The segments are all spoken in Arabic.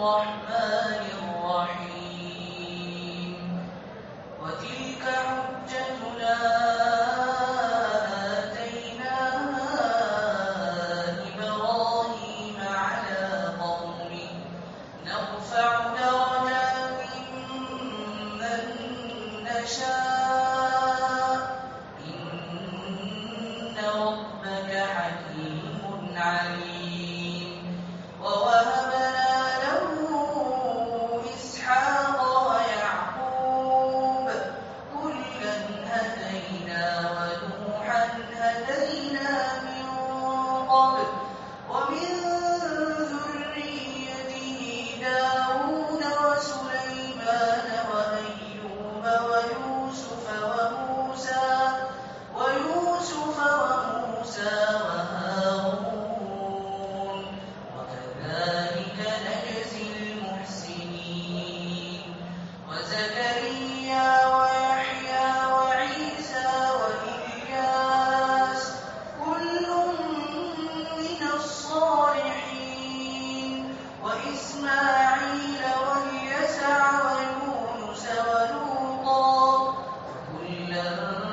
الرحمن الرحيم وتلك حجتنا آتيناها إبراهيم على قومه نرفع درجات من نشاء إن ربك حكيم عليم ووهبنا له إسحاق ويعقوب كلا هدينا ونوحا هدينا من قبل ومن ذريته داود وسليمان وأيوب ويوسف وموسى وهارون وكذلك نجزي المحسنين وزكريا ويحيى وعيسى وإلياس كل من الصالحين وإسماعيل واليسع ويونس ولوطا وكلا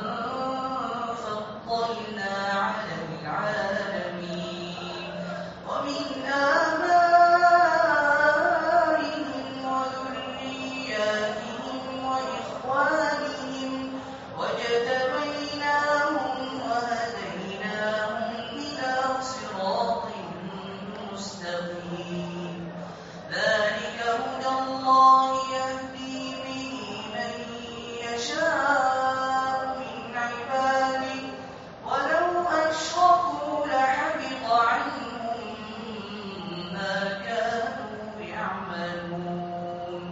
فضلنا على العالمين ومن آبائهم وذرياتهم وإخوانهم واجتبيناهم وهديناهم إلى صراط مستقيم ذلك هدى الله يهدي به من يشاء من عباده ولو أشركوا لحبط عنهم ما كانوا يعملون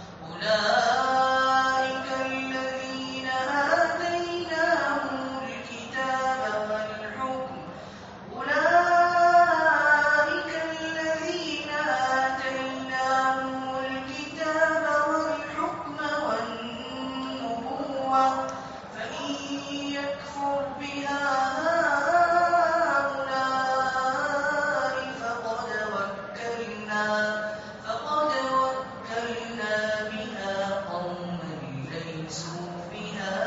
أولئك الذين آتيناهم الكتاب والحكم والنبوة فإن يكفر بها هؤلاء فقد وكلنا بها قوما ليسوا بها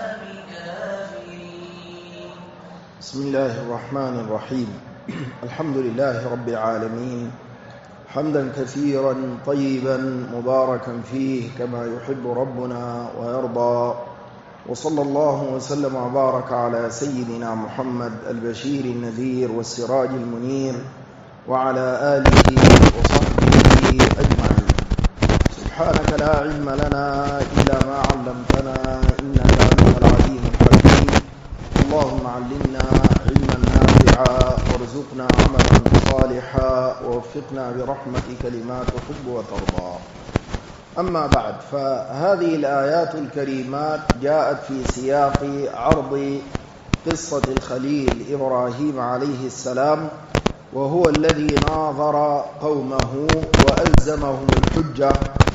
بكافرين. بسم الله الرحمن الرحيم الحمد لله رب العالمين حمدا كثيرا طيبا مباركا فيه كما يحب ربنا ويرضى وصلى الله وسلم وبارك على سيدنا محمد البشير النذير والسراج المنير وعلى آله وصحبه أجمعين. سبحانك لا علم لنا إلا ما علمتنا إنك أنت العليم الحكيم. اللهم علمنا علما نافعا وارزقنا عملا صالحا ووفقنا برحمتك لما تحب وترضى. أما بعد، فهذه الآيات الكريمات جاءت في سياق عرض قصة الخليل إبراهيم عليه السلام، وهو الذي ناظر قومه وألزمهم الحجة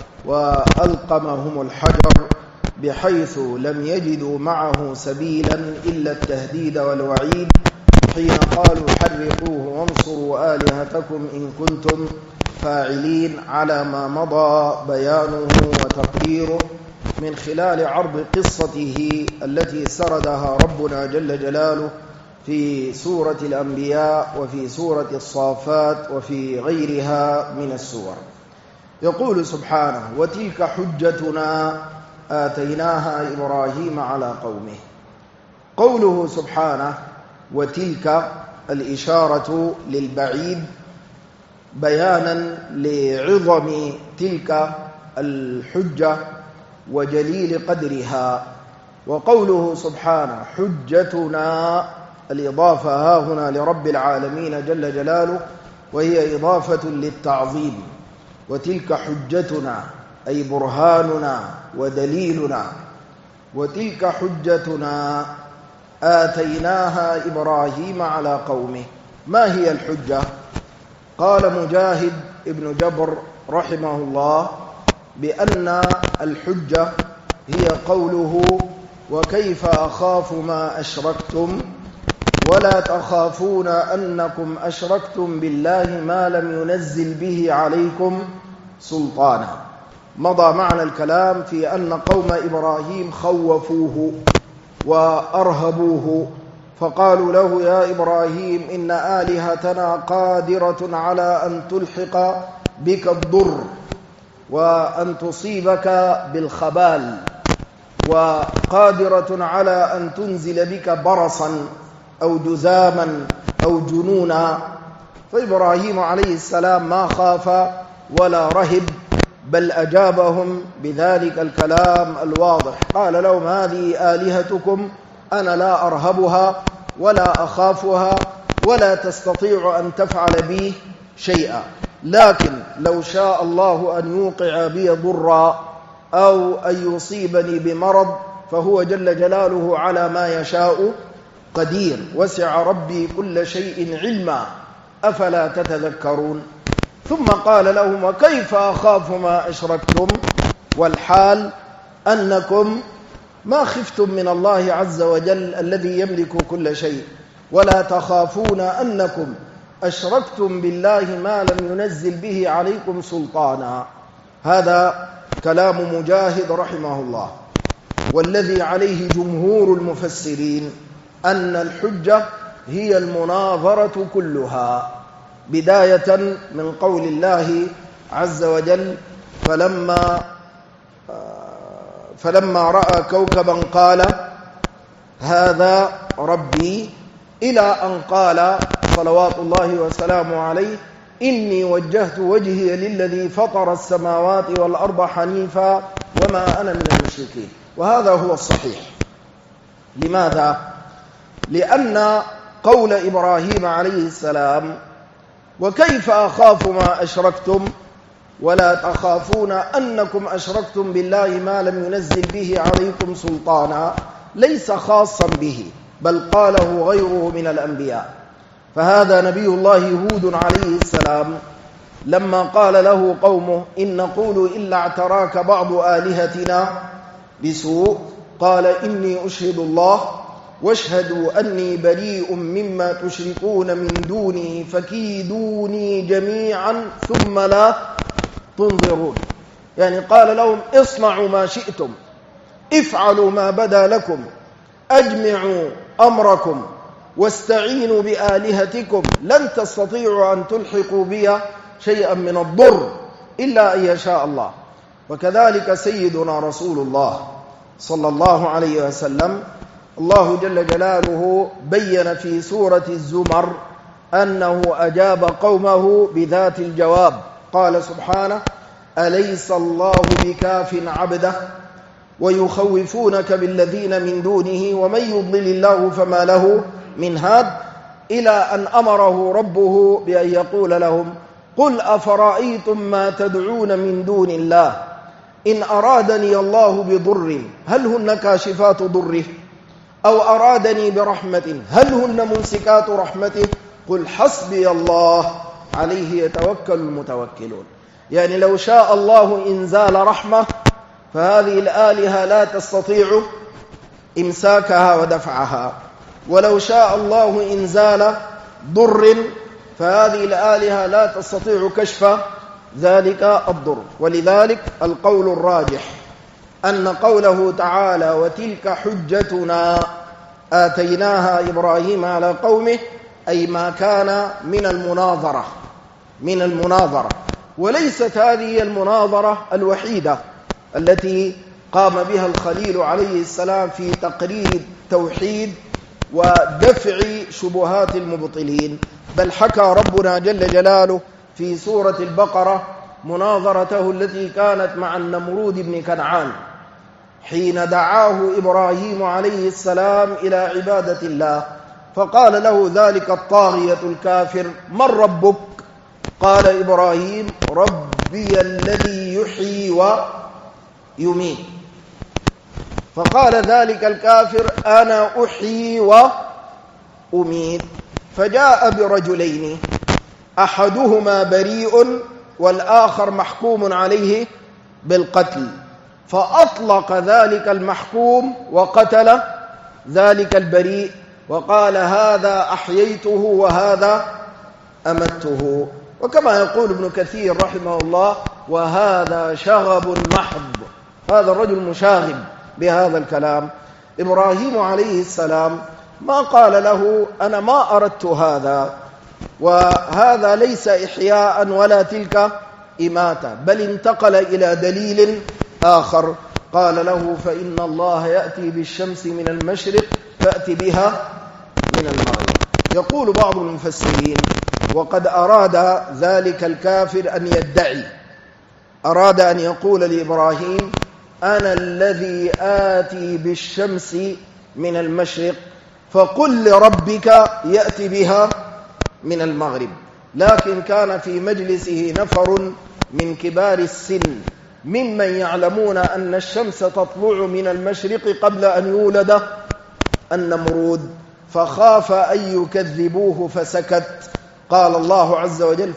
وألقمهم الحجر بحيث لم يجدوا معه سبيلا إلا التهديد والوعيد حين قالوا حرقوه وانصروا آلهتكم إن كنتم فاعلين، على ما مضى بيانه وتقريره من خلال عرض قصته التي سردها ربنا جل جلاله في سورة الأنبياء وفي سورة الصافات وفي غيرها من السور. يقول سبحانه: وتلك حجتنا آتيناها إبراهيم على قومه. قوله سبحانه وتلك الإشارة للبعيد بيانا لعظم تلك الحجة وجليل قدرها. وقوله سبحانه حجتنا، الإضافة ها هنا لرب العالمين جل جلاله، وهي إضافة للتعظيم. وتلك حجتنا أي برهاننا ودليلنا. وتلك حجتنا آتيناها إبراهيم على قومه. ما هي الحجة؟ قال مجاهد ابن جبر رحمه الله بأن الحجة هي قوله: وكيف أخاف ما أشركتم ولا تخافون أنكم أشركتم بالله ما لم ينزل به عليكم سلطانا. مضى معنا الكلام في أن قوم إبراهيم خوفوه وأرهبوه، فقالوا له يا إبراهيم إن آلهتنا قادرة على أن تلحق بك الضر وأن تصيبك بالخبال، وقادرة على أن تنزل بك برصا أو جذاما أو جنونا. فإبراهيم عليه السلام ما خاف ولا رهب، بل أجابهم بذلك الكلام الواضح. قال لهم هذه آلهتكم أنا لا أرهبها ولا أخافها ولا تستطيع أن تفعل بي شيئا، لكن لو شاء الله أن يوقع بي ضرا أو أن يصيبني بمرض فهو جل جلاله على ما يشاء قدير، وسع ربي كل شيء علما أفلا تتذكرون. ثم قال لهم وكيف أخاف ما أشركتم، والحال أنكم ما خفتم من الله عز وجل الذي يملك كل شيء، ولا تخافون أنكم أشركتم بالله ما لم ينزل به عليكم سلطانا. هذا كلام مجاهد رحمه الله، والذي عليه جمهور المفسرين أن الحجة هي المناظرة كلها، بداية من قول الله عز وجل فلما رأى كوكبا قال هذا ربي، إلى أن قال صلوات الله وسلامه عليه إني وجهت وجهي للذي فطر السماوات والأرض حنيفا وما أنا من المشركين. وهذا هو الصحيح. لماذا؟ لأن قول إبراهيم عليه السلام وكيف أخاف ما أشركتم ولا تخافون أنكم أشركتم بالله ما لم ينزل به عليكم سلطانا ليس خاصا به، بل قاله غيره من الأنبياء. فهذا نبي الله هود عليه السلام لما قال له قومه إن نقول إلا اعتراك بعض آلهتنا بسوء قال إني أشهد الله واشهدوا أني بريء مما تشركون من دونه فكيدوني جميعا ثم لا تنظرون. يعني قال لهم اصنعوا ما شئتم، افعلوا ما بدا لكم، أجمعوا أمركم واستعينوا بآلهتكم، لن تستطيعوا أن تلحقوا بي شيئا من الضر إلا أن يشاء الله. وكذلك سيدنا رسول الله صلى الله عليه وسلم الله جل جلاله بين في سورة الزمر أنه أجاب قومه بذات الجواب. قال سبحانه أليس الله بكاف عبده ويخوفونك بالذين من دونه ومن يضلل الله فما له من هاد، إلى أن أمره ربه بأن يقول لهم قل أفرأيتم ما تدعون من دون الله إن أرادني الله بضر هل هن كاشفات ضره أو أرادني برحمة هل هن ممسكات رحمته قل حسبي الله عليه يتوكل المتوكلون. يعني لو شاء الله إنزال رحمة فهذه الآلهة لا تستطيع إمساكها ودفعها، ولو شاء الله إنزال ضر فهذه الآلهة لا تستطيع كشف ذلك الضر. ولذلك القول الراجح أن قوله تعالى وتلك حجتنا آتيناها إبراهيم على قومه أي ما كان من المناظرة، وليست هذه المناظرة الوحيدة التي قام بها الخليل عليه السلام في تقرير التوحيد ودفع شبهات المبطلين، بل حكى ربنا جل جلاله في سورة البقرة مناظرته التي كانت مع النمرود بن كنعان حين دعاه إبراهيم عليه السلام إلى عبادة الله، فقال له ذلك الطاغية الكافر من ربك؟ قال إبراهيم ربي الذي يحيي ويميت. فقال ذلك الكافر أنا أحيي وأميت. فجاء برجلين أحدهما بريء والآخر محكوم عليه بالقتل، فأطلق ذلك المحكوم وقتل ذلك البريء وقال هذا أحييته وهذا أمته. وكما يقول ابن كثير رحمه الله وهذا شغب محض. هذا الرجل مشاغب بهذا الكلام. إبراهيم عليه السلام ما قال له أنا ما أردت هذا، وهذا ليس إحياء ولا تلك إماتة، بل انتقل إلى دليل آخر. قال له فإن الله يأتي بالشمس من المشرق فأت بها من المغرب. يقول بعض المفسرين وقد أراد ذلك الكافر أن يدعي، أراد أن يقول لإبراهيم أنا الذي آتي بالشمس من المشرق فقل لربك يأتي بها من المغرب. لكن كان في مجلسه نفر من كبار السن ممن يعلمون أن الشمس تطلع من المشرق قبل أن يولد النمرود، فخاف أن يكذبوه فسكت. قال الله عز وجل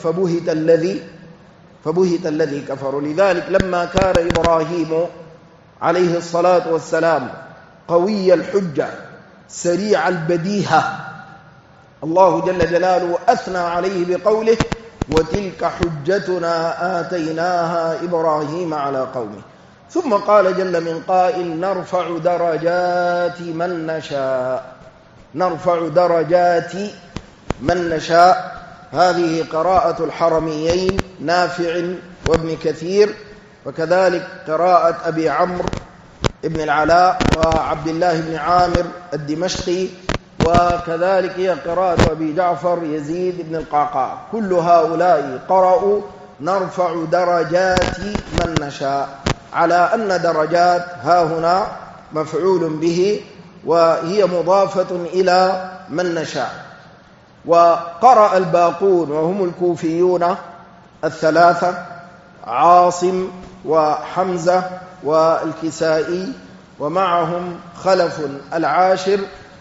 فبهت الذي كفر. لذلك لما كان إبراهيم عليه الصلاة والسلام قوي الحجة سريع البديهة، الله جل جلاله أثنى عليه بقوله وتلك حجتنا آتيناها إبراهيم على قومه. ثم قال جل من قائل نرفع درجات من نشاء، نرفع درجات من نشاء. هذه قراءة الحرميين نافع وابن كثير، وكذلك قراءة أبي عمرو ابن العلاء وعبد الله بن عامر الدمشقي، وكذلك هي قراءة أبي جعفر يزيد بن القعقاع. كل هؤلاء قرأوا نرفع درجات من نشاء، على أن درجات ها هنا مفعول به وهي مضافة إلى من نشاء. وقرأ الباقون وهم الكوفيون الثلاثة عاصم وحمزة والكسائي، ومعهم خلف العاشر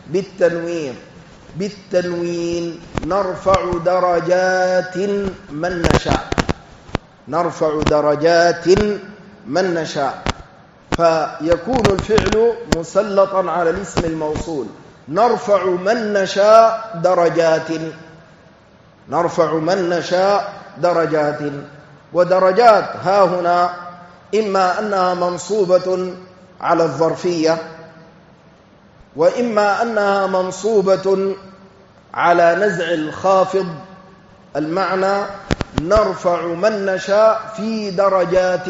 بالتنوين نرفع درجات من نشاء، نرفع درجات من نشاء. فيكون الفعل مسلطا على الاسم الموصول نرفع من نشاء درجات، نرفع من نشاء درجات. ودرجات ها هنا إما أنها منصوبة على الظرفية، وإما أنها منصوبة على نزع الخافض، المعنى نرفع من نشاء في درجات،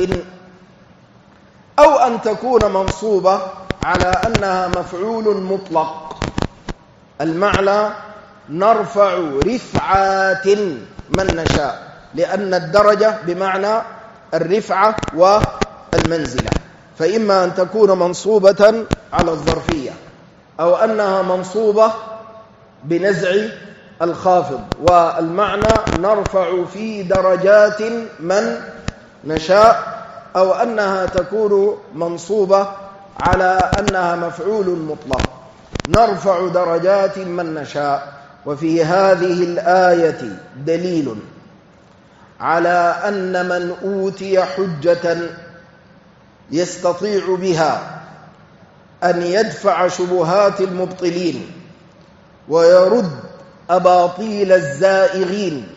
أو أن تكون منصوبة على أنها مفعول مطلق، المعنى نرفع رفعات من نشاء، لأن الدرجة بمعنى الرفعة والمنزلة. فإما أن تكون منصوبة على الظرفية، أو أنها منصوبة بنزع الخافض، والمعنى نرفع في درجات من نشاء، أو أنها تكون منصوبة على أنها مفعول مطلق نرفع درجات من نشاء. وفي هذه الآية دليل على أن من أوتي حجة يستطيع بها أن يدفع شبهات المبطلين ويرد أباطيل الزائغين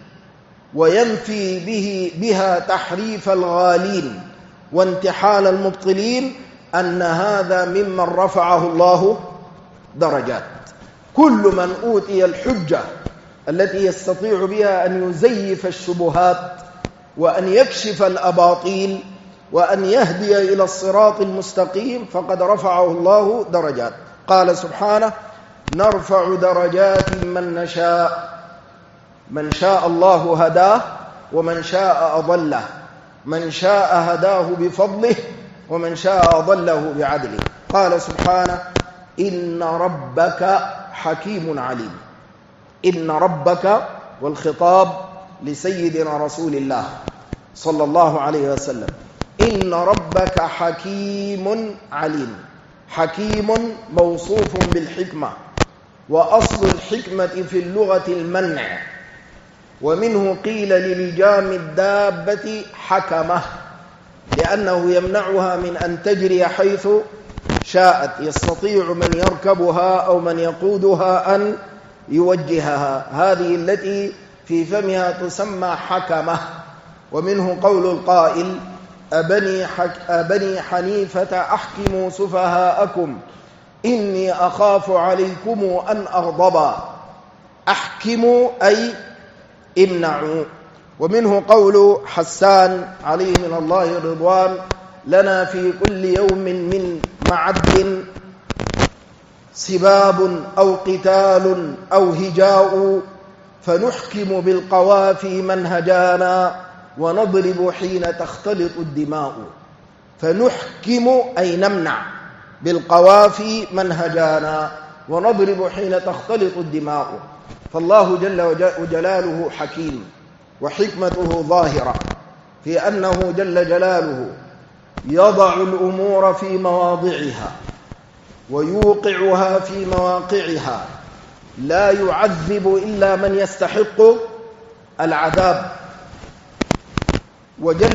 وينفي بها تحريف الغالين وانتحال المبطلين، أن هذا ممن رفعه الله درجات. كل من أوتي الحجة التي يستطيع بها أن يزيف الشبهات وأن يكشف الأباطيل وأن يهدي إلى الصراط المستقيم فقد رفعه الله درجات. قال سبحانه نرفع درجات من نشاء، من شاء الله هداه ومن شاء أضله، من شاء هداه بفضله ومن شاء أضله بعدله. قال سبحانه إن ربك حكيم عليم. إن ربك والخطاب لسيدنا رسول الله صلى الله عليه وسلم. إن ربك حكيم عليم. حكيم موصوف بالحكمة، وأصل الحكمة في اللغة المنع، ومنه قيل للجام الدابة حكمة، لأنه يمنعها من أن تجري حيث شاءت، يستطيع من يركبها أو من يقودها أن يوجهها. هذه التي في فمها تسمى حكمة. ومنه قول القائل: أبني حنيفة أحكموا سفهاءكم إني أخاف عليكم أن أغضب. أحكموا أي امنعوا. ومنه قول حسان عليه من الله الرضوان: لنا في كل يوم من معد سباب أو قتال أو هجاء، فنحكم بالقوافي منهجانا ونضرب حين تختلط الدماء. فنحكم أي نمنع بالقوافي منهجانا ونضرب حين تختلط الدماء. فالله جل وجلاله حكيم، وحكمته ظاهرة في أنه جل جلاله يضع الأمور في مواضعها ويوقعها في مواقعها، لا يعذب إلا من يستحق العذاب. وجل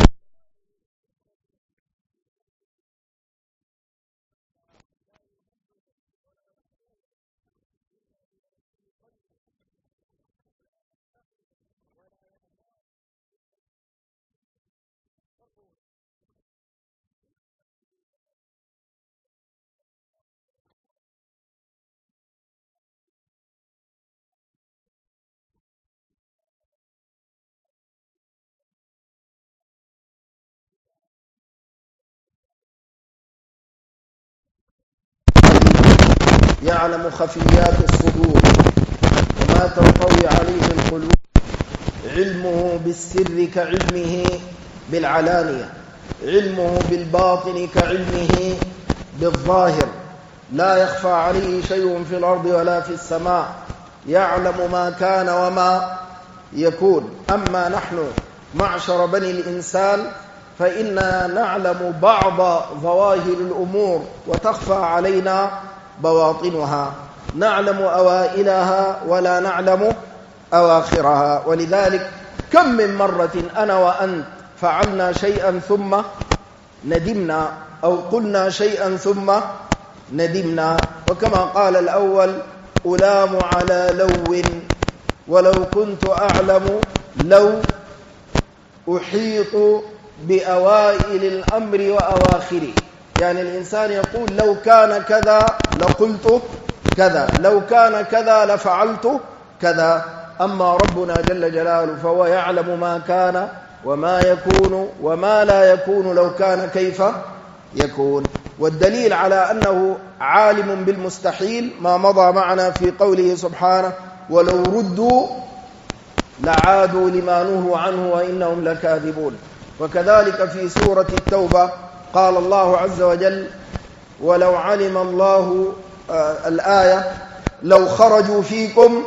يعلم خفيات الصدور وما تنطوي عليه القلوب، علمه بالسر كعلمه بالعلانية، علمه بالباطن كعلمه بالظاهر، لا يخفى عليه شيء في الأرض ولا في السماء، يعلم ما كان وما يكون. أما نحن معشر بني الإنسان فإنا نعلم بعض ظواهر الأمور وتخفى علينا بواطنها، نعلم أوائلها ولا نعلم أواخرها. ولذلك كم من مرة أنا وأنت فعلنا شيئا ثم ندمنا، أو قلنا شيئا ثم ندمنا. وكما قال الأول: ألام على لو ولو كنت أعلم لو أحيط بأوائل الأمر وأواخره. يعني الإنسان يقول: لو كان كذا لقلت كذا، لو كان كذا لفعلت كذا. أما ربنا جل جلاله فهو يعلم ما كان وما يكون وما لا يكون لو كان كيف يكون. والدليل على أنه عالم بالمستحيل ما مضى معنا في قوله سبحانه: ولو ردوا لعادوا لما نهوا عنه وإنهم لكاذبون. وكذلك في سورة التوبة قال الله عز وجل: ولو علم الله الآية: لو خرجوا فيكم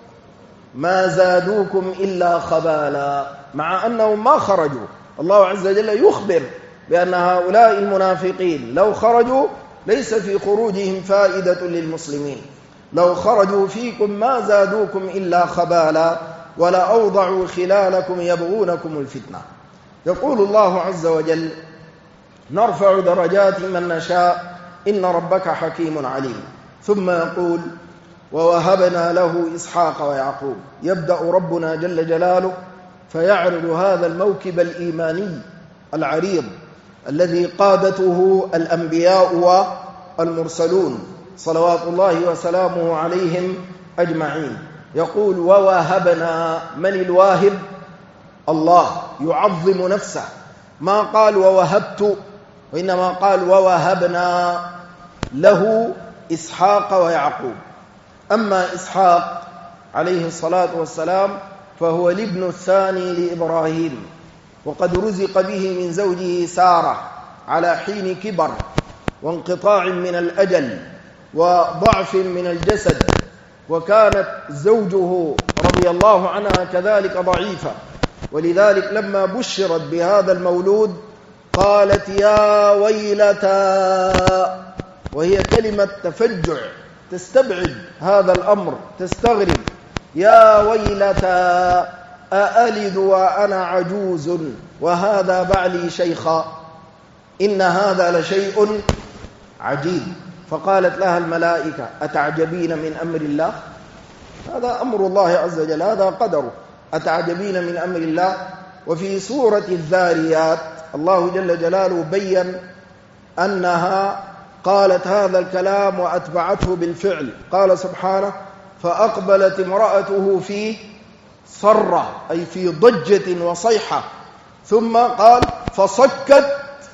ما زادوكم إلا خبالا. مع أنهم ما خرجوا، الله عز وجل يخبر بأن هؤلاء المنافقين لو خرجوا ليس في خروجهم فائدة للمسلمين، لو خرجوا فيكم ما زادوكم إلا خبالا ولأوضعوا خلالكم يبغونكم الفتنة. يقول الله عز وجل: نرفع درجات من نشاء إن ربك حكيم عليم. ثم يقول: ووهبنا له إسحاق ويعقوب. يبدأ ربنا جل جلاله فيعرض هذا الموكب الإيماني العريض الذي قادته الأنبياء والمرسلون صلوات الله وسلامه عليهم أجمعين. يقول: ووهبنا. من الواهب؟ الله، يعظم نفسه، ما قال ووهبت، وإنما قال ووهبنا له إسحاق ويعقوب. أما إسحاق عليه الصلاة والسلام فهو الابن الثاني لإبراهيم، وقد رزق به من زوجه سارة على حين كبر وانقطاع من الأجل وضعف من الجسد، وكانت زوجه رضي الله عنها كذلك ضعيفة، ولذلك لما بشرت بهذا المولود قالت: يا ويلتى، وهي كلمة تفجع تستبعد هذا الأمر، تستغرب: يا ويلتى أألد وأنا عجوز وهذا بعلي شيخا، إن هذا لشيء عجيب. فقالت لها الملائكة: أتعجبين من أمر الله؟ هذا أمر الله عز وجل، هذا قدره. أتعجبين من أمر الله؟ وفي سورة الذاريات الله جل جلاله بيّن أنها قالت هذا الكلام وأتبعته بالفعل. قال سبحانه: فأقبلت امرأته في صرة، أي في ضجة وصيحة، ثم قال: فصكت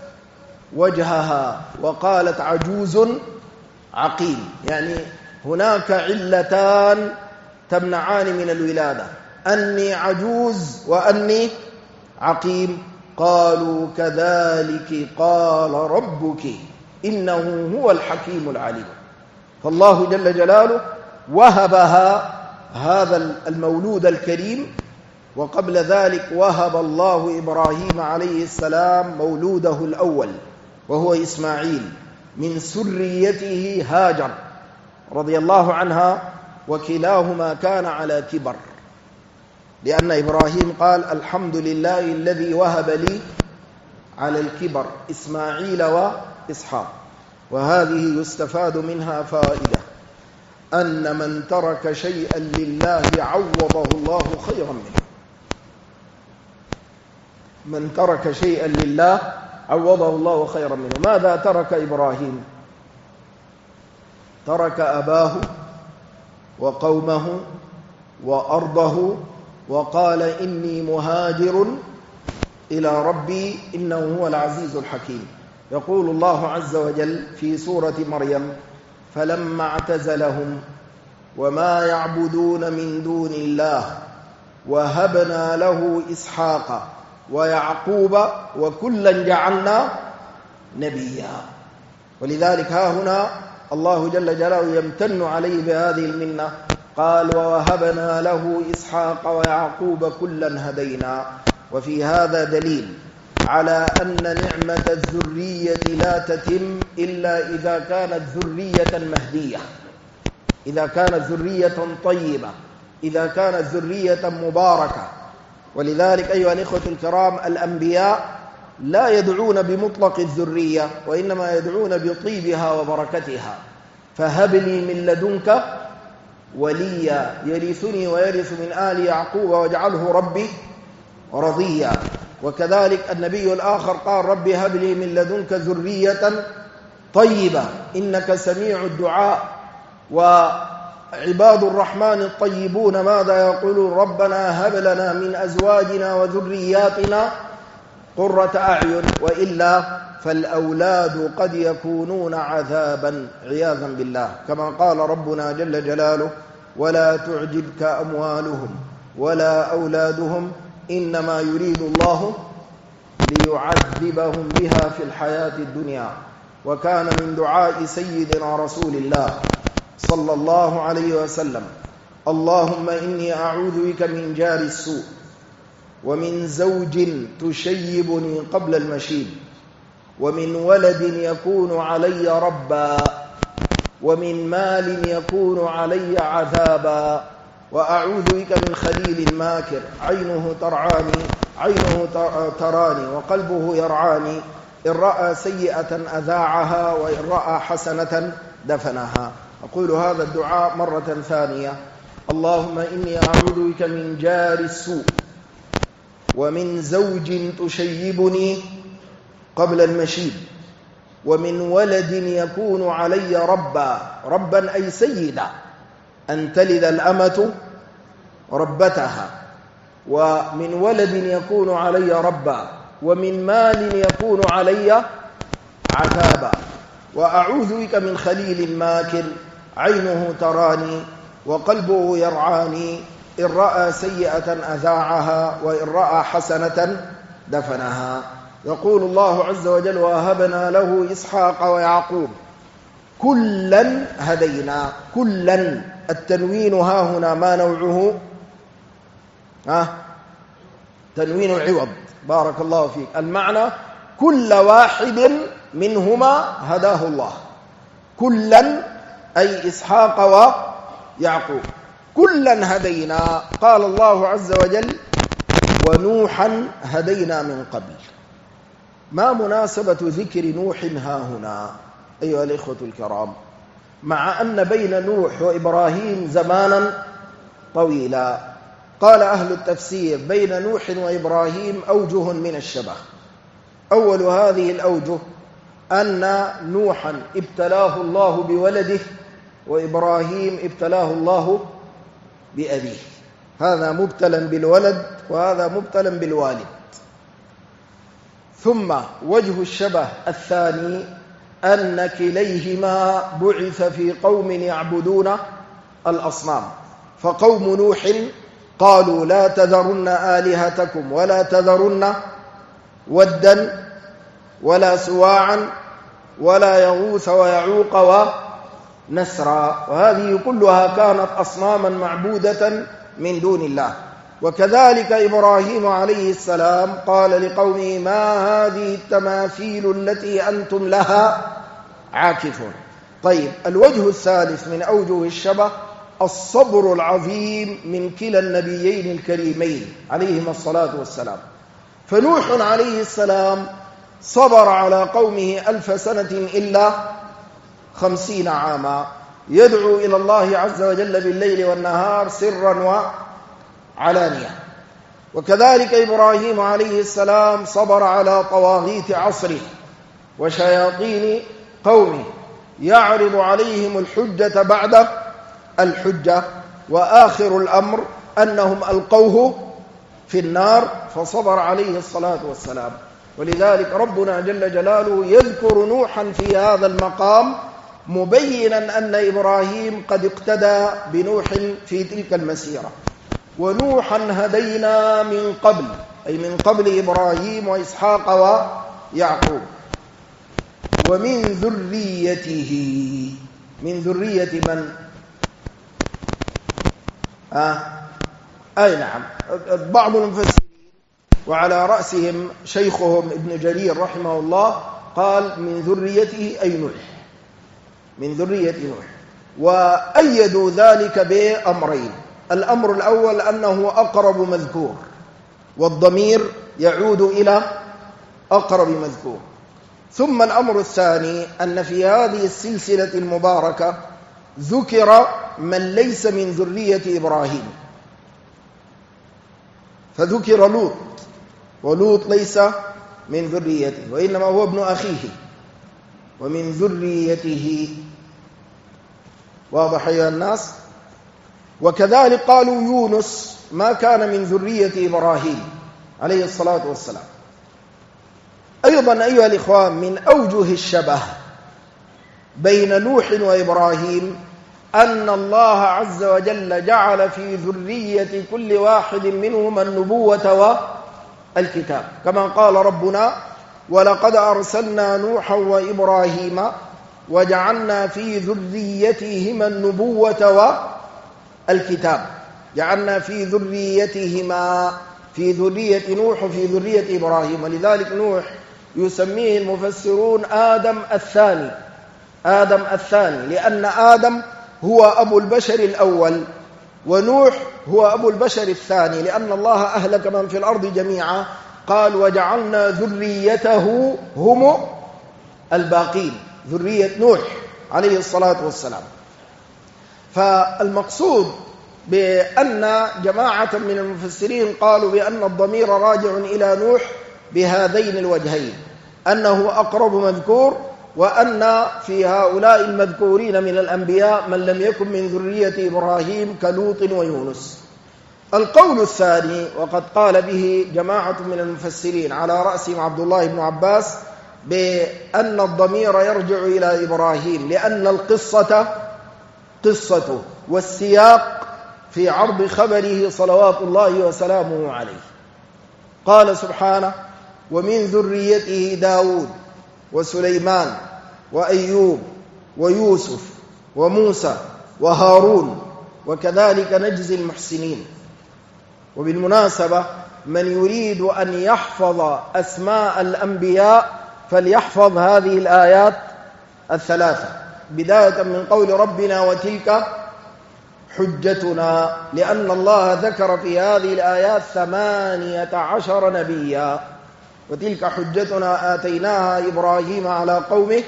وجهها وقالت: عجوز عقيم. يعني هناك علتان تمنعان من الولادة: أني عجوز وأني عقيم. قالوا: كذلك قال ربك إنه هو الحكيم العليم. فالله جل جلاله وهبها هذا المولود الكريم، وقبل ذلك وهب الله إبراهيم عليه السلام مولوده الأول وهو إسماعيل من سريته هاجر رضي الله عنها، وكلاهما كان على كبر، لأن إبراهيم قال: الحمد لله الذي وهب لي على الكبر إسماعيل وإسحاق. وهذه يستفاد منها فائدة: أن من ترك شيئا لله عوضه الله خيرا منه. من ترك شيئا لله عوضه الله خيرا منه. ماذا ترك إبراهيم؟ ترك أباه وقومه وأرضه، وقال: إني مهاجر إلى ربي إنه هو العزيز الحكيم. يقول الله عز وجل في سورة مريم: فلما اعتزلهم وما يعبدون من دون الله وهبنا له إسحاق ويعقوب وكلا جعلنا نبيا. ولذلك ها هنا الله جل جلاله يمتن عليه بهذه المنة، قال: ووهبنا له إسحاق ويعقوب كلا هدينا. وفي هذا دليل على أن نعمة الذرية لا تتم إلا إذا كانت ذرية مهدية، إذا كانت ذرية طيبة، إذا كانت ذرية مباركة. ولذلك أيها الإخوة الكرام، الأنبياء لا يدعون بمطلق الذرية، وإنما يدعون بطيبها وبركتها. فهب لي من لدنك وليا يرثني ويرث من آل يعقوب واجعله ربي رضيا. وكذلك النبي الآخر قال: ربي هب لي من لدنك ذرية طيبة إنك سميع الدعاء. وعباد الرحمن الطيبون ماذا يقولون؟ ربنا هب لنا من أزواجنا وذرياتنا قرة أعين، وإلا فالأولاد قد يكونون عذابا عياذا بالله، كما قال ربنا جل جلاله: ولا تعجبك أموالهم ولا أولادهم إنما يريد الله ليعذبهم بها في الحياة الدنيا. وكان من دعاء سيدنا رسول الله صلى الله عليه وسلم: اللهم إني أعوذ بك من جار السوء ومن زوج تشيبني قبل المشيب ومن ولد يكون علي ربا ومن مال يكون علي عذابا وأعوذ بك من خليل ماكر عينه تراني وقلبه يرعاني إن رأى سيئة أذاعها وإن رأى حسنة دفنها. أقول هذا الدعاء مرة ثانية: اللهم إني أعوذ بك من جار السوء ومن زوج تشيبني قبل المشيب ومن ولد يكون علي ربا أي سيدا، أن تلد الأمة ربتها، ومن ولد يكون علي ربا، ومن مال يكون علي عذابا، وأعوذ بك من خليل ماكر عينه تراني وقلبه يرعاني إن رأى سيئة أذاعها وإن رأى حسنة دفنها. يقول الله عز وجل: وهبنا له إسحاق ويعقوب كلا هدينا. كلا، التنوين ها هنا ما نوعه؟ تنوين العوض، بارك الله فيك. المعنى كل واحد منهما هداه الله. كلا أي إسحاق ويعقوب، كلا هدينا. قال الله عز وجل: ونوحا هدينا من قبل. ما مناسبة ذكر نوح ها هنا أيها الإخوة الكرام، مع أن بين نوح وإبراهيم زمانا طويلا؟ قال أهل التفسير بين نوح وإبراهيم أوجه من الشبه. أول هذه الأوجه أن نوحا ابتلاه الله بولده، وإبراهيم ابتلاه الله بأبيه، هذا مبتلا بالولد وهذا مبتلا بالوالد. ثم وجه الشبه الثاني أن كليهما بعث في قوم يعبدون الأصنام، فقوم نوح قالوا لا تذرن آلهتكم ولا تذرن ودا ولا سواعا ولا يغوث ويعوق ونسرا، وهذه كلها كانت أصناما معبودة من دون الله. وكذلك إبراهيم عليه السلام قال لقومه ما هذه التماثيل التي أنتم لها عاكفون. طيب، الوجه الثالث من أوجه الشبه الصبر العظيم من كلا النبيين الكريمين عليهما الصلاة والسلام. فنوح عليه السلام صبر على قومه 1000 سنة إلا 50 عاما، يدعو إلى الله عز وجل بالليل والنهار سرا وعلانية. وكذلك إبراهيم عليه السلام صبر على طواغيت عصره وشياطين قومه، يعرض عليهم الحجة بعد الحجة، وآخر الأمر أنهم ألقوه في النار فصبر عليه الصلاة والسلام. ولذلك ربنا جل جلاله يذكر نوحا في هذا المقام مبينا أن إبراهيم قد اقتدى بنوح في تلك المسيرة. ونوحا هدينا من قبل، أي من قبل إبراهيم وإسحاق ويعقوب، ومن ذريته. من ذرية من؟ أي نعم، بعض المفسرين وعلى رأسهم شيخهم ابن جرير رحمه الله قال من ذريته أي نوح، من ذرية نوح. وأيدوا ذلك بأمرين: الأمر الأول أنه أقرب مذكور، والضمير يعود إلى أقرب مذكور. ثم الأمر الثاني أن في هذه السلسلة المباركة ذكر من ليس من ذرية إبراهيم، فذكر لوط، ولوط ليس من ذريته وإنما هو ابن أخيه، ومن ذريته. واضح يا الناس؟ وكذلك قالوا يونس ما كان من ذرية إبراهيم عليه الصلاة والسلام. أيضا أيها الإخوان، من أوجه الشبه بين نوح وإبراهيم أن الله عز وجل جعل في ذرية كل واحد منهما النبوة والكتاب، كما قال ربنا ولقد أرسلنا نوحا وإبراهيم وجعلنا في ذريتهما النبوة والكتاب. جعلنا في ذريتهما، في ذرية نوح وفي ذرية إبراهيم. ولذلك نوح يسميه المفسرون آدم الثاني، آدم الثاني، لأن آدم هو أبو البشر الأول، ونوح هو أبو البشر الثاني، لأن الله أهلك من في الأرض جميعا، قال وجعلنا ذريته هم الباقين، ذرية نوح عليه الصلاة والسلام. فالمقصود بأن جماعة من المفسرين قالوا بأن الضمير راجع إلى نوح بهذين الوجهين، أنه أقرب مذكور، وأن في هؤلاء المذكورين من الأنبياء من لم يكن من ذرية إبراهيم كلوط ويونس. القول الثاني وقد قال به جماعة من المفسرين على رأسهم عبد الله بن عباس بأن الضمير يرجع إلى إبراهيم، لأن القصة قصته والسياق في عرض خبره صلوات الله وسلامه عليه. قال سبحانه ومن ذريته داود وسليمان وأيوب ويوسف وموسى وهارون وكذلك نجزي المحسنين. وبالمناسبة من يريد أن يحفظ أسماء الأنبياء فليحفظ هذه الآيات الثلاثة، بداية من قول ربنا وتلك حجتنا، لأن الله ذكر في هذه الآيات 18 نبيا. وتلك حجتنا آتيناها إبراهيم على قومه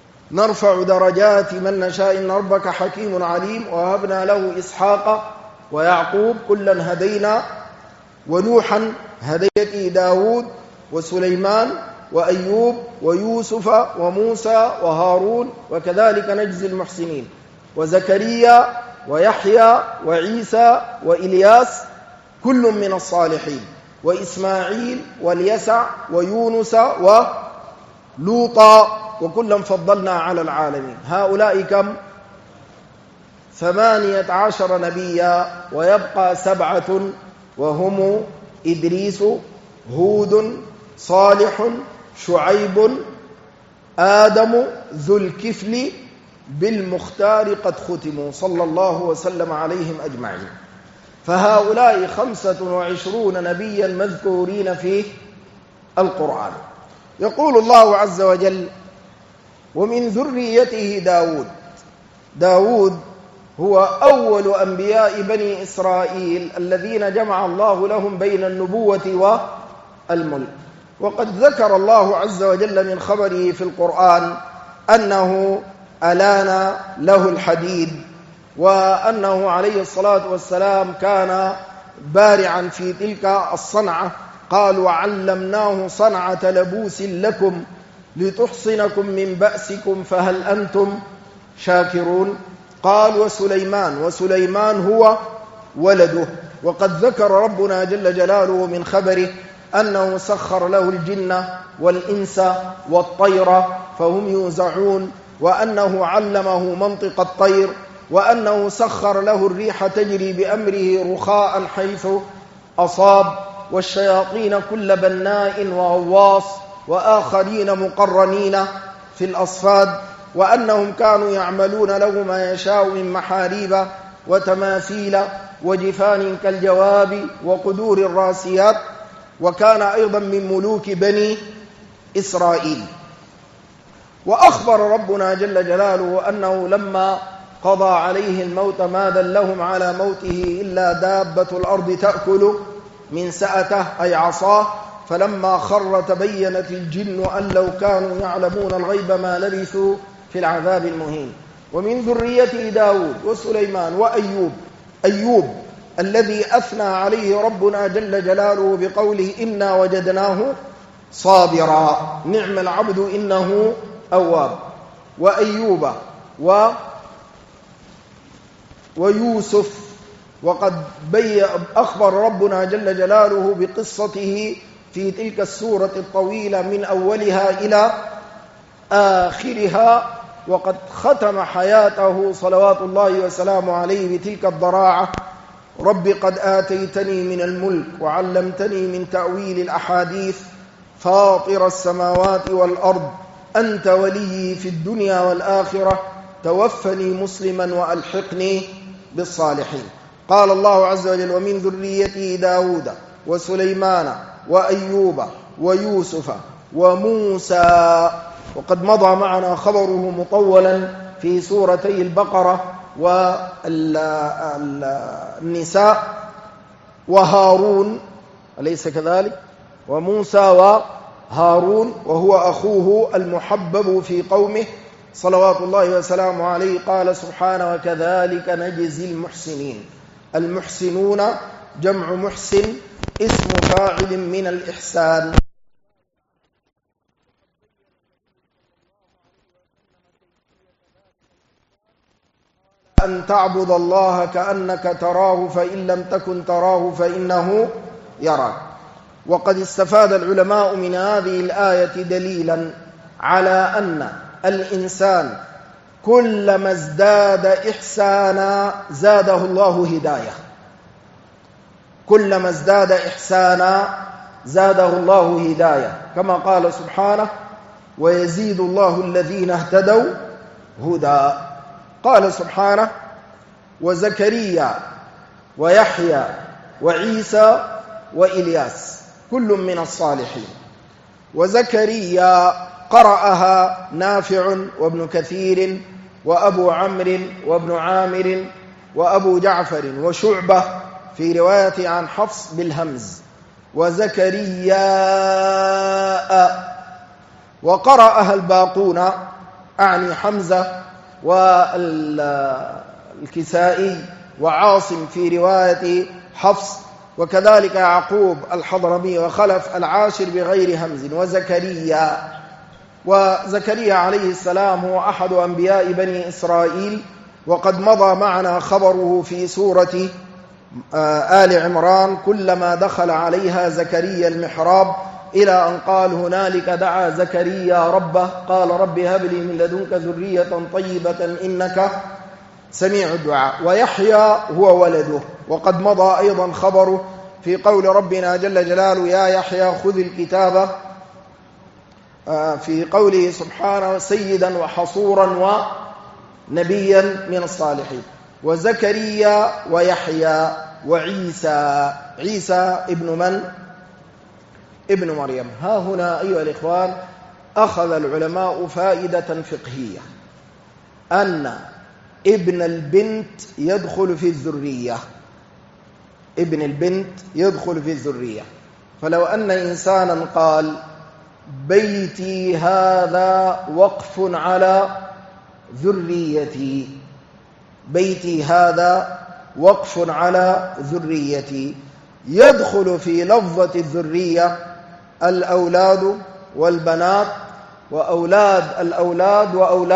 نرفع درجات من نشاء إن ربك حكيم عليم، ووهبنا له إسحاق ويعقوب كلا هدينا، ونوحا هديته داود وسليمان وأيوب ويوسف وموسى وهارون وكذلك نجزي المحسنين، وزكريا ويحيى وعيسى وإلياس كل من الصالحين، وإسماعيل واليسع ويونس ولوطا وكلا فضلنا على العالمين. هؤلاء كم؟ 18 نبيا، ويبقى 7 وهم إدريس، هود، صالح، شعيب، آدم، ذو الكفل، بالمختار قد ختموا صلى الله وسلم عليهم أجمعين. فهؤلاء 25 نبيا مذكورين في القرآن. يقول الله عز وجل: ومن ذريته داود هو أول أنبياء بني إسرائيل الذين جمع الله لهم بين النبوة والملك. وقد ذكر الله عز وجل من خبره في القرآن أنه ألان له الحديد، وأنه عليه الصلاة والسلام كان بارعا في تلك الصنعة. قال: وعلمناه صنعة لبوس لكم لتحصنكم من بأسكم فهل أنتم شاكرون. قال: وسليمان هو ولده. وقد ذكر ربنا جل جلاله من خبره أنه سخر له الجن والإنس والطير فهم يوزعون، وأنه علمه منطق الطير، وأنه سخر له الريح تجري بأمره رخاء حيث أصاب، والشياطين كل بناء وغواص، وآخرين مقرنين في الأصفاد، وأنهم كانوا يعملون له ما يشاء من محاريب وتماثيل وجفان كالجواب وقدور الراسيات. وكان أيضا من ملوك بني إسرائيل. وأخبر ربنا جل جلاله أنه لما قضى عليه الموت ما دلهم على موته إلا دابة الأرض تأكل من سأته أي عصاه، فلما خر تبينت الجن أن لو كانوا يعلمون الغيب ما لبثوا في العذاب المهين. ومن ذريته داود وسليمان وأيوب الذي أثنى عليه ربنا جل جلاله بقوله: إنا وجدناه صابرا نعم العبد إنه أواب. وأيوب ويوسف، وقد أخبر ربنا جل جلاله بقصته في تلك السورة الطويلة من أولها إلى آخرها، وقد ختم حياته صلوات الله وسلامه عليه بتلك الضراعة: رب قد آتيتني من الملك وعلمتني من تأويل الأحاديث فاطر السماوات والأرض أنت ولي في الدنيا والآخرة توفني مسلما وألحقني بالصالحين. قال الله عز وجل: ومن ذريته داود وسليمان وأيوب ويوسف وموسى. وقد مضى معنا خبره مطولا في سورتي البقرة والنساء. وهارون أليس كذلك؟ وموسى وهارون، وهو أخوه المحبب في قومه صلوات الله وسلامه عليه. قال سبحانه: وكذلك نجزي المحسنين. المحسنون جمع محسن، اسم فاعل من الإحسان. أن تعبد الله كأنك تراه فإن لم تكن تراه فإنه يراك. وقد استفاد العلماء من هذه الآية دليلا على أن الإنسان كلما ازداد إحسانا زاده الله هداية. كلما ازداد إحسانا زاده الله هداية، كما قال سبحانه: ويزيد الله الذين اهتدوا هدى. قال سبحانه: وزكريا ويحيى وعيسى وإلياس كل من الصالحين. وزكريا قرأها نافع وابن كثير وأبو عمرو وابن عامر وأبو جعفر وشعبة في رواية عن حفص بالهمز. وزكريا وقرأها الباقون أعني حمزة والكسائي وعاصم في رواية حفص، وكذلك يعقوب الحضرمي وخلف العاشر بغير همز. وزكريا عليه السلام هو أحد أنبياء بني إسرائيل، وقد مضى معنا خبره في سورة آل عمران: كلما دخل عليها زكريا المحراب، إلى أن قال: هنالك دعا زكريا ربه قال رب هب لي من لدنك ذرية طيبة إنك سميع الدعاء. ويحيى هو ولده، وقد مضى أيضا خبره في قول ربنا جل جلاله: يا يحيى خذ الكتاب، في قوله سبحانه: سيدا وحصورا ونبيا من الصالحين. وزكريا ويحيى وعيسى، عيسى ابن من؟ ابن مريم. ها هنا أيها الإخوان أخذ العلماء فائدة فقهية، أن ابن البنت يدخل في الذرية، ابن البنت يدخل في الذرية. فلو أن إنسانا قال: بيتي هذا وقف على ذريتي، بيتي هذا وقف على ذريتي، يدخل في لفظة الذرية الأولاد والبنات وأولاد الأولاد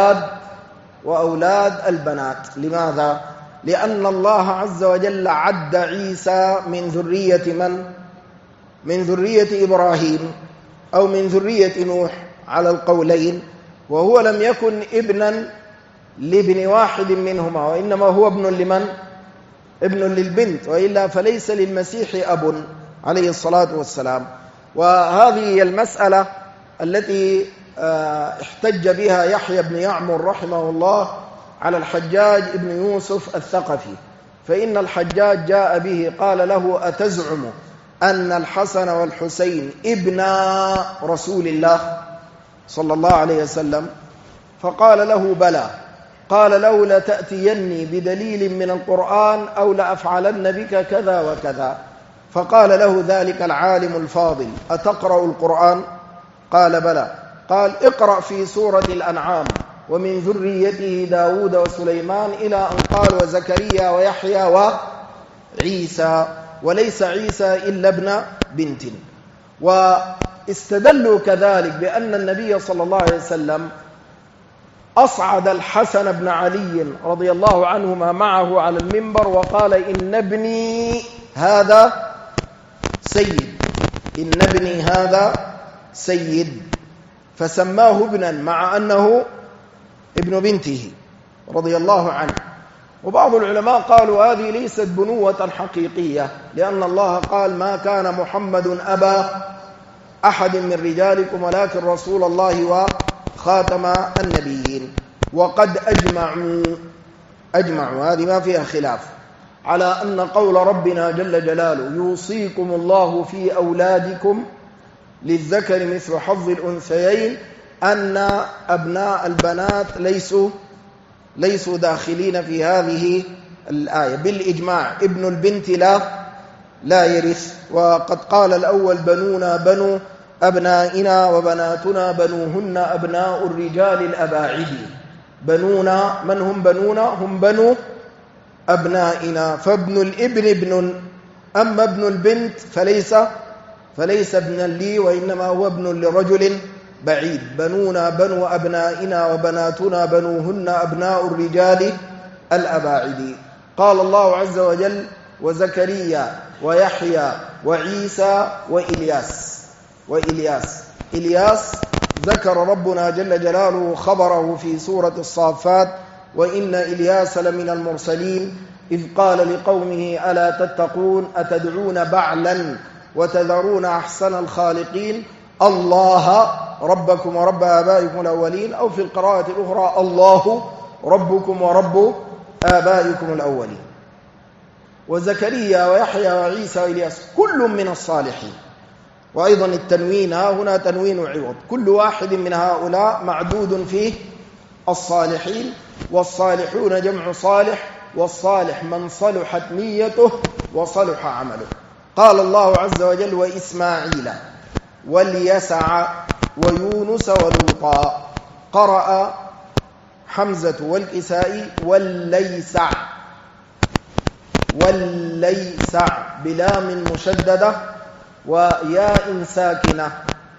وأولاد البنات. لماذا؟ لأن الله عز وجل عد عيسى من ذرية من؟ من ذرية إبراهيم أو من ذرية نوح على القولين، وهو لم يكن ابنا لابن واحد منهما، وإنما هو ابن لمن؟ ابن للبنت، وإلا فليس للمسيح أب عليه الصلاة والسلام. وهذه هي المسألة التي احتج بها يحيى بن يعمر رحمه الله على الحجاج بن يوسف الثقفي، فإن الحجاج جاء به قال له: أتزعم أن الحسن والحسين ابنا رسول الله صلى الله عليه وسلم؟ فقال له: بلى. قال له: لتأتيني بدليل من القرآن أو لأفعلن بك كذا وكذا. فقال له ذلك العالم الفاضل: أتقرأ القرآن؟ قال: بلى. قال: اقرأ في سورة الأنعام: ومن ذريته داود وسليمان، إلى أن قال: وزكريا ويحيى وعيسى، وليس عيسى إلا ابن بنت. واستدلوا كذلك بأن النبي صلى الله عليه وسلم أصعد الحسن بن علي رضي الله عنهما معه على المنبر وقال: إن ابني هذا سيد، إن ابني هذا سيد، فسماه ابنا مع أنه ابن بنته رضي الله عنه. وبعض العلماء قالوا هذه ليست بنوة حقيقية، لأن الله قال: ما كان محمد أبا أحد من رجالكم ولكن رسول الله وخاتم النبيين. وقد أجمعوا هذه ما فيها خلاف على أن قول ربنا جل جلاله: يوصيكم الله في أولادكم للذكر مثل حظ الأنثيين، أن أبناء البنات ليسوا داخلين في هذه الآية بالإجماع. ابن البنت لا يرث. وقد قال الأول: بنونا بنو أبنائنا وبناتنا بنوهن أبناء الرجال الأباعد. بنونا من هم؟ بنونا هم بنو أبنائنا، فابن الابن ابن، أما ابن البنت فليس ابنا لي، وإنما هو ابن لرجل بعيد. بنونا بنو أبنائنا وبناتنا بنوهن أبناء الرجال الأباعد. قال الله عز وجل: وزكريا ويحيى وعيسى وإلياس. إلياس ذكر ربنا جل جلاله خبره في سورة الصافات: وإن إلياس لمن المرسلين إذ قال لقومه ألا تتقون أتدعون بعلا وتذرون أحسن الخالقين الله ربكم ورب آبائكم الأولين، أو في القراءة الأخرى الله ربكم ورب آبائكم الأولين. وزكريا ويحيى وعيسى وإلياس كل من الصالحين. وأيضا التنوين ها هنا تنوين عوض، كل واحد من هؤلاء معدود فيه الصالحين. والصالحون جمع صالح، والصالح من صلحت نيته وصلح عمله. قال الله عز وجل: وإسماعيل واليسع ويونس ولوطا. قرأ حمزة والكسائي والليسع، والليسع بلام مشددة وياء ساكنة،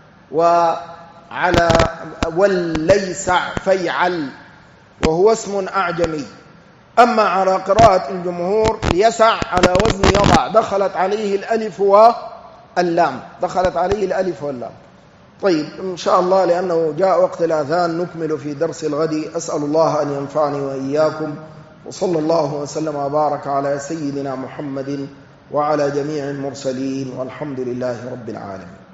وعلى والليسع فيعل، وهو اسم أعجمي. أما على قراءة الجمهور يسع على وزن يضع، دخلت عليه الألف واللام، دخلت عليه الألف واللام. طيب إن شاء الله لأنه جاء وقت الأذان نكمل في درس الغد. أسأل الله أن ينفعني وإياكم، وصلى الله وسلم وبارك على سيدنا محمد وعلى جميع المرسلين، والحمد لله رب العالمين.